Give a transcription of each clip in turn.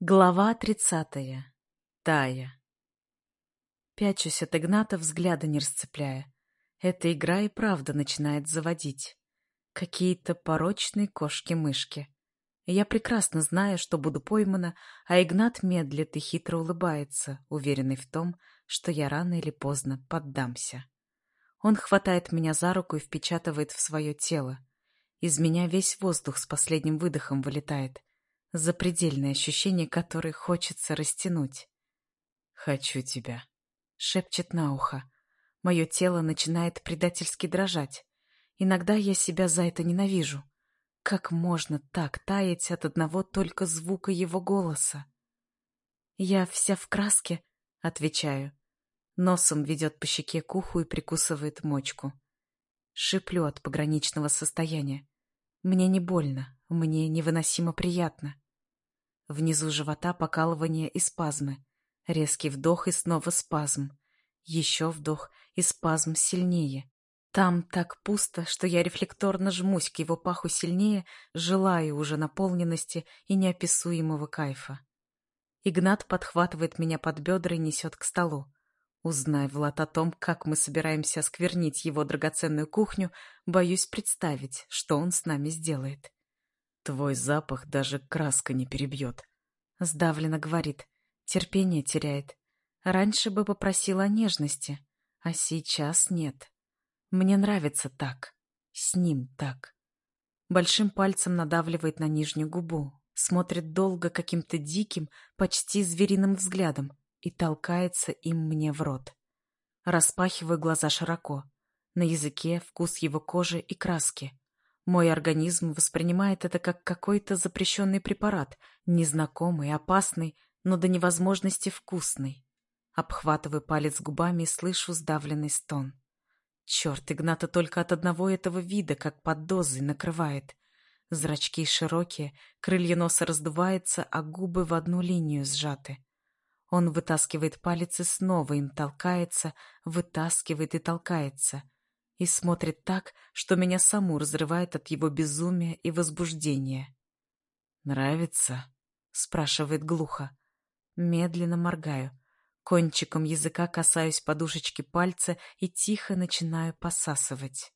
Глава 30. Тая. Пячусь от Игната, взгляда не расцепляя. Эта игра и правда начинает заводить. Какие-то порочные кошки-мышки. Я прекрасно знаю, что буду поймана, а Игнат медлит и хитро улыбается, уверенный в том, что я рано или поздно поддамся. Он хватает меня за руку и впечатывает в свое тело. Из меня весь воздух с последним выдохом вылетает. Запредельное ощущение, которое хочется растянуть. «Хочу тебя», — шепчет на ухо. Мое тело начинает предательски дрожать. Иногда я себя за это ненавижу. Как можно так таять от одного только звука его голоса? «Я вся в краске», — отвечаю. Носом ведет по щеке к уху и прикусывает мочку. Шиплю от пограничного состояния. Мне не больно, мне невыносимо приятно. Внизу живота покалывание и спазмы. Резкий вдох и снова спазм. Еще вдох и спазм сильнее. Там так пусто, что я рефлекторно жмусь к его паху сильнее, желаю уже наполненности и неописуемого кайфа. Игнат подхватывает меня под бедра и несет к столу. Узнай, Влад, о том, как мы собираемся осквернить его драгоценную кухню, боюсь представить, что он с нами сделает. Твой запах даже краска не перебьет. Сдавленно говорит. Терпение теряет. Раньше бы попросила о нежности, а сейчас нет. Мне нравится так. С ним так. Большим пальцем надавливает на нижнюю губу. Смотрит долго каким-то диким, почти звериным взглядом и толкается им мне в рот. Распахиваю глаза широко. На языке вкус его кожи и краски. Мой организм воспринимает это как какой-то запрещенный препарат, незнакомый, опасный, но до невозможности вкусный. Обхватываю палец губами и слышу сдавленный стон. Черт, Игната только от одного этого вида, как под дозой, накрывает. Зрачки широкие, крылья носа раздуваются, а губы в одну линию сжаты. Он вытаскивает палец и снова им толкается, вытаскивает и толкается. И смотрит так, что меня саму разрывает от его безумия и возбуждения. «Нравится?» — спрашивает глухо. Медленно моргаю. Кончиком языка касаюсь подушечки пальца и тихо начинаю посасывать.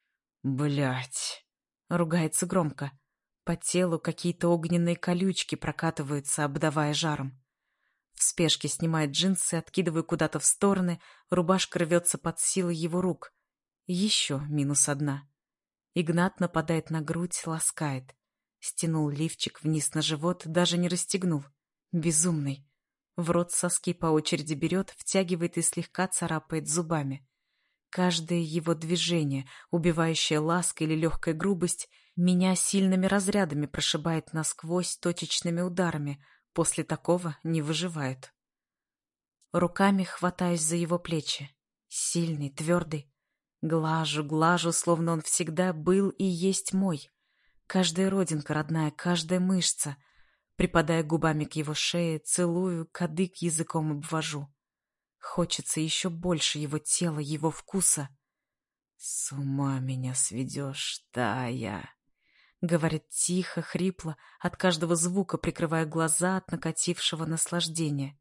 «Блядь!» — ругается громко. По телу какие-то огненные колючки прокатываются, обдавая жаром. В спешке снимает джинсы, откидываю куда-то в стороны, рубашка рвется под силой его рук. Еще -1. Игнат нападает на грудь, ласкает. Стянул лифчик вниз на живот, даже не расстегнул. Безумный. В рот соски по очереди берет, втягивает и слегка царапает зубами. Каждое его движение, убивающая ласка или легкая грубость, меня сильными разрядами прошибает насквозь точечными ударами. После такого не выживают. Руками хватаюсь за его плечи. Сильный, твердый. Глажу, глажу, словно он всегда был и есть мой. Каждая родинка родная, каждая мышца. Припадая губами к его шее, целую, кадык языком обвожу. Хочется еще больше его тела, его вкуса. «С ума меня сведешь, Тая!» — говорит тихо, хрипло, от каждого звука прикрывая глаза от накатившего наслаждения.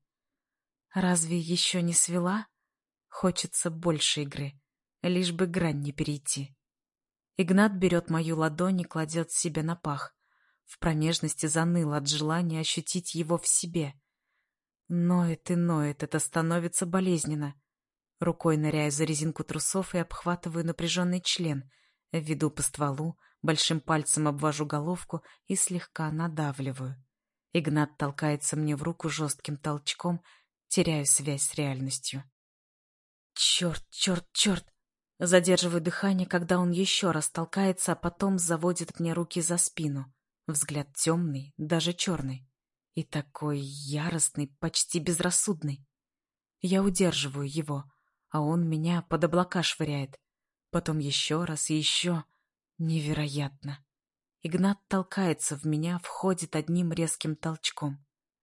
«Разве еще не свела? Хочется больше игры, лишь бы грань не перейти». Игнат берет мою ладонь и кладет себе на пах. В промежности заныло от желания ощутить его в себе. Ноет и ноет, это становится болезненно. Рукой ныряю за резинку трусов и обхватываю напряженный член, веду по стволу, большим пальцем обвожу головку и слегка надавливаю. Игнат толкается мне в руку жестким толчком, теряю связь с реальностью. Черт, черт, черт! Задерживаю дыхание, когда он еще раз толкается, а потом заводит мне руки за спину. Взгляд темный, даже черный. И такой яростный, почти безрассудный. Я удерживаю его, а он меня под облака швыряет. Потом еще раз и еще. Невероятно. Игнат толкается в меня, входит одним резким толчком.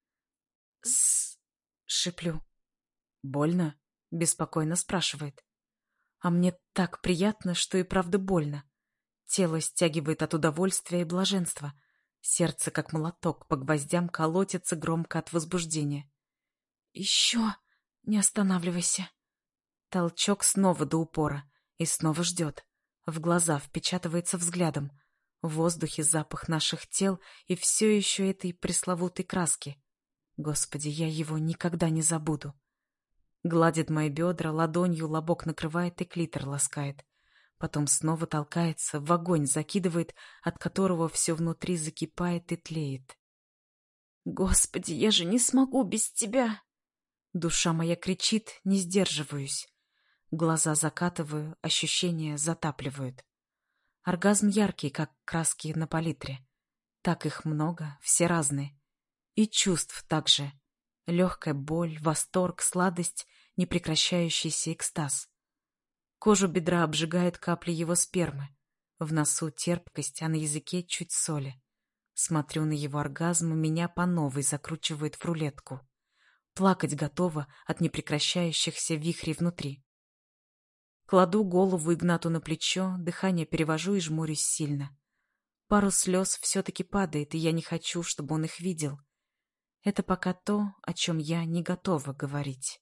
«С-с-с!» шиплю. «Больно?» — беспокойно спрашивает. А мне так приятно, что и правда больно. Тело стягивает от удовольствия и блаженства. Сердце, как молоток, по гвоздям колотится громко от возбуждения. «Еще! Не останавливайся!» Толчок снова до упора. И снова ждет. В глаза впечатывается взглядом. В воздухе запах наших тел и все еще этой пресловутой краски. Господи, я его никогда не забуду. Гладит мои бедра, ладонью лобок накрывает и клитор ласкает. Потом снова толкается, в огонь закидывает, от которого все внутри закипает и тлеет. Господи, я же не смогу без тебя! Душа моя кричит, не сдерживаюсь. Глаза закатываю, ощущения затапливают. Оргазм яркий, как краски на палитре. Так их много, все разные. И чувств также. Легкая боль, восторг, сладость, непрекращающийся экстаз. Кожу бедра обжигают капли его спермы. В носу терпкость, а на языке чуть соли. Смотрю на его оргазм, и меня по новой закручивает в рулетку. Плакать готова от непрекращающихся вихрей внутри. Кладу голову Игнату на плечо, дыхание перевожу и жмурюсь сильно. Пару слез все-таки падает, и я не хочу, чтобы он их видел. Это пока то, о чем я не готова говорить.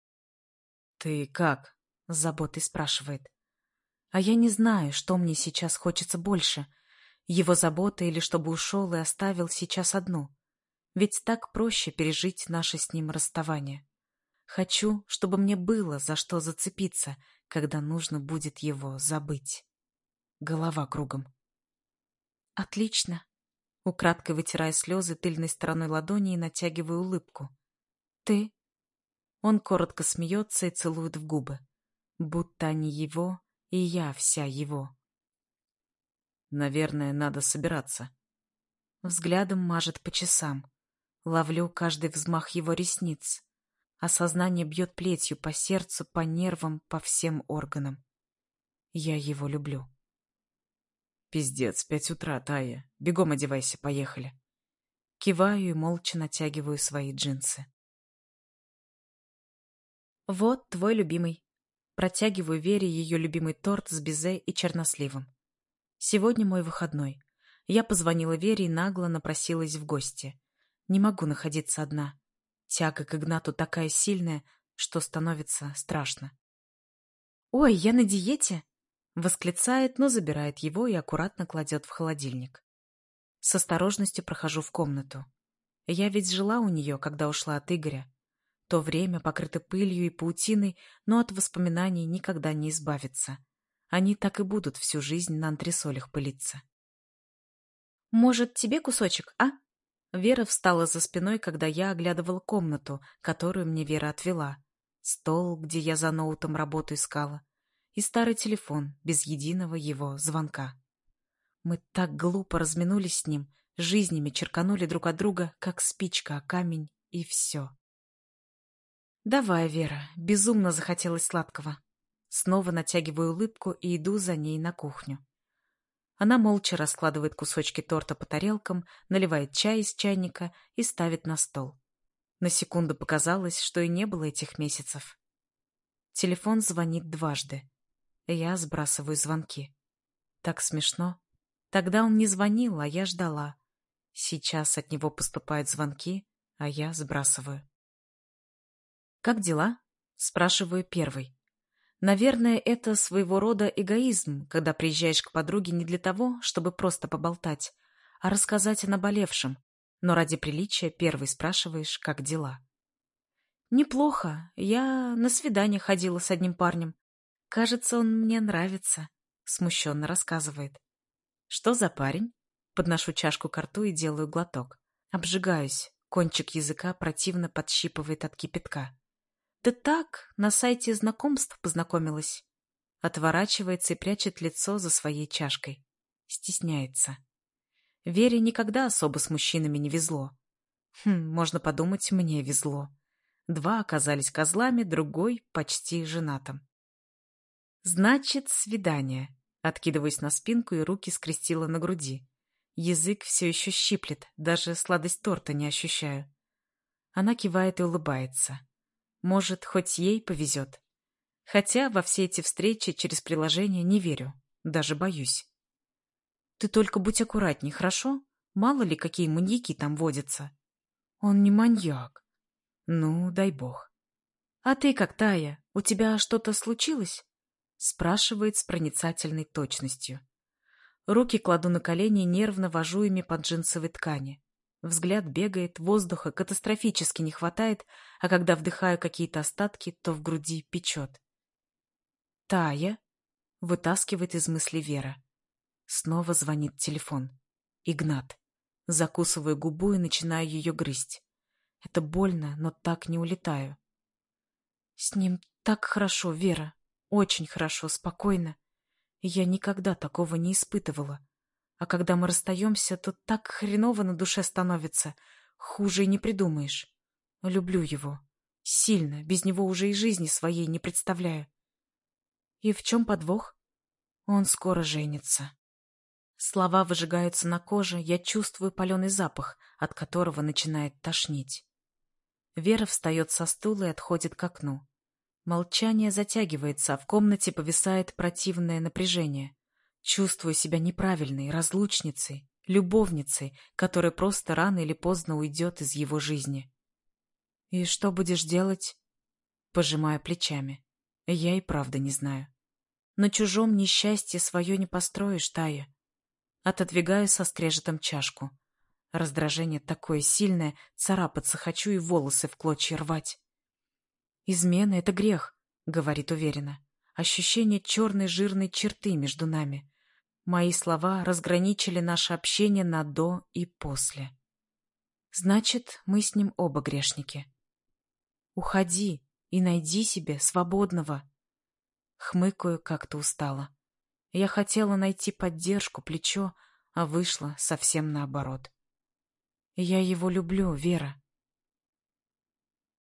«Ты как?» — с заботой спрашивает. А я не знаю, что мне сейчас хочется больше. Его забота или чтобы ушел и оставил сейчас одну. Ведь так проще пережить наше с ним расставание. Хочу, чтобы мне было за что зацепиться, когда нужно будет его забыть. Голова кругом. Отлично. Украдкой вытирая слезы тыльной стороной ладони и натягиваю улыбку. Ты? Он коротко смеется и целует в губы. Будто они его, и я вся его. Наверное, надо собираться. Взглядом мажет по часам. Ловлю каждый взмах его ресниц. Осознание бьет плетью по сердцу, по нервам, по всем органам. Я его люблю. Пиздец, 5 утра, Тая. Бегом одевайся, поехали. Киваю и молча натягиваю свои джинсы. Вот твой любимый. Протягиваю Вере ее любимый торт с безе и черносливом. Сегодня мой выходной. Я позвонила Вере и нагло напросилась в гости. Не могу находиться одна. Тяга к Игнату такая сильная, что становится страшно. «Ой, я на диете!» — восклицает, но забирает его и аккуратно кладет в холодильник. С осторожностью прохожу в комнату. Я ведь жила у нее, когда ушла от Игоря. То время покрыто пылью и паутиной, но от воспоминаний никогда не избавиться. Они так и будут всю жизнь на антресолях пылиться. «Может, тебе кусочек, а?» Вера встала за спиной, когда я оглядывала комнату, которую мне Вера отвела. Стол, где я за ноутом работу искала. И старый телефон, без единого его звонка. Мы так глупо разминулись с ним, жизнями черканули друг от друга, как спичка о камень, и все. «Давай, Вера, безумно захотелось сладкого». Снова натягиваю улыбку и иду за ней на кухню. Она молча раскладывает кусочки торта по тарелкам, наливает чай из чайника и ставит на стол. На секунду показалось, что и не было этих месяцев. Телефон звонит дважды. Я сбрасываю звонки. Так смешно. Тогда он не звонил, а я ждала. Сейчас от него поступают звонки, а я сбрасываю. «Как дела?» — спрашиваю первой. Наверное, это своего рода эгоизм, когда приезжаешь к подруге не для того, чтобы просто поболтать, а рассказать о наболевшем, но ради приличия первой спрашиваешь, как дела. «Неплохо. Я на свидание ходила с одним парнем. Кажется, он мне нравится», — смущенно рассказывает. «Что за парень?» Подношу чашку ко рту и делаю глоток. Обжигаюсь, кончик языка противно подщипывает от кипятка. «Да так, на сайте знакомств познакомилась». Отворачивается и прячет лицо за своей чашкой. Стесняется. Вере никогда особо с мужчинами не везло. Можно подумать, мне везло. 2 оказались козлами, другой почти женатым. «Значит, свидание». Откидываюсь на спинку и руки скрестила на груди. Язык все еще щиплет, даже сладость торта не ощущаю. Она кивает и улыбается. Может, хоть ей повезет. Хотя во все эти встречи через приложение не верю, даже боюсь. «Ты только будь аккуратней, хорошо? Мало ли, какие маньяки там водятся. Он не маньяк. Ну, дай бог. А ты как, Тая, у тебя что-то случилось? Спрашивает с проницательной точностью. Руки кладу на колени, нервно вожу ими по джинсовой ткани. Взгляд бегает, воздуха катастрофически не хватает, а когда вдыхаю какие-то остатки, то в груди печет. «Тая?» — вытаскивает из мысли Вера. Снова звонит телефон. Игнат. Закусываю губу и начинаю ее грызть. Это больно, но так не улетаю. С ним так хорошо, Вера. Очень хорошо, спокойно. Я никогда такого не испытывала. А когда мы расстаемся, то так хреново на душе становится. Хуже и не придумаешь. Люблю его. Сильно, без него уже и жизни своей не представляю. И в чем подвох? Он скоро женится. Слова выжигаются на коже, я чувствую паленый запах, от которого начинает тошнить. Вера встает со стула и отходит к окну. Молчание затягивается, а в комнате повисает противное напряжение. Чувствую себя неправильной, разлучницей, любовницей, которая просто рано или поздно уйдет из его жизни. «И что будешь делать?» Пожимаю плечами. Я и правда не знаю. На чужом несчастье свое не построишь, Тая. Отодвигаю со скрежетом чашку. Раздражение такое сильное, царапаться хочу и волосы в клочья рвать. «Измена — это грех», — говорит уверенно. Ощущение черной жирной черты между нами. Мои слова разграничили наше общение на «до» и «после». Значит, мы с ним оба грешники. Уходи и найди себе свободного. Хмыкаю как-то устало. Я хотела найти поддержку, плечо, а вышло совсем наоборот. Я его люблю, Вера.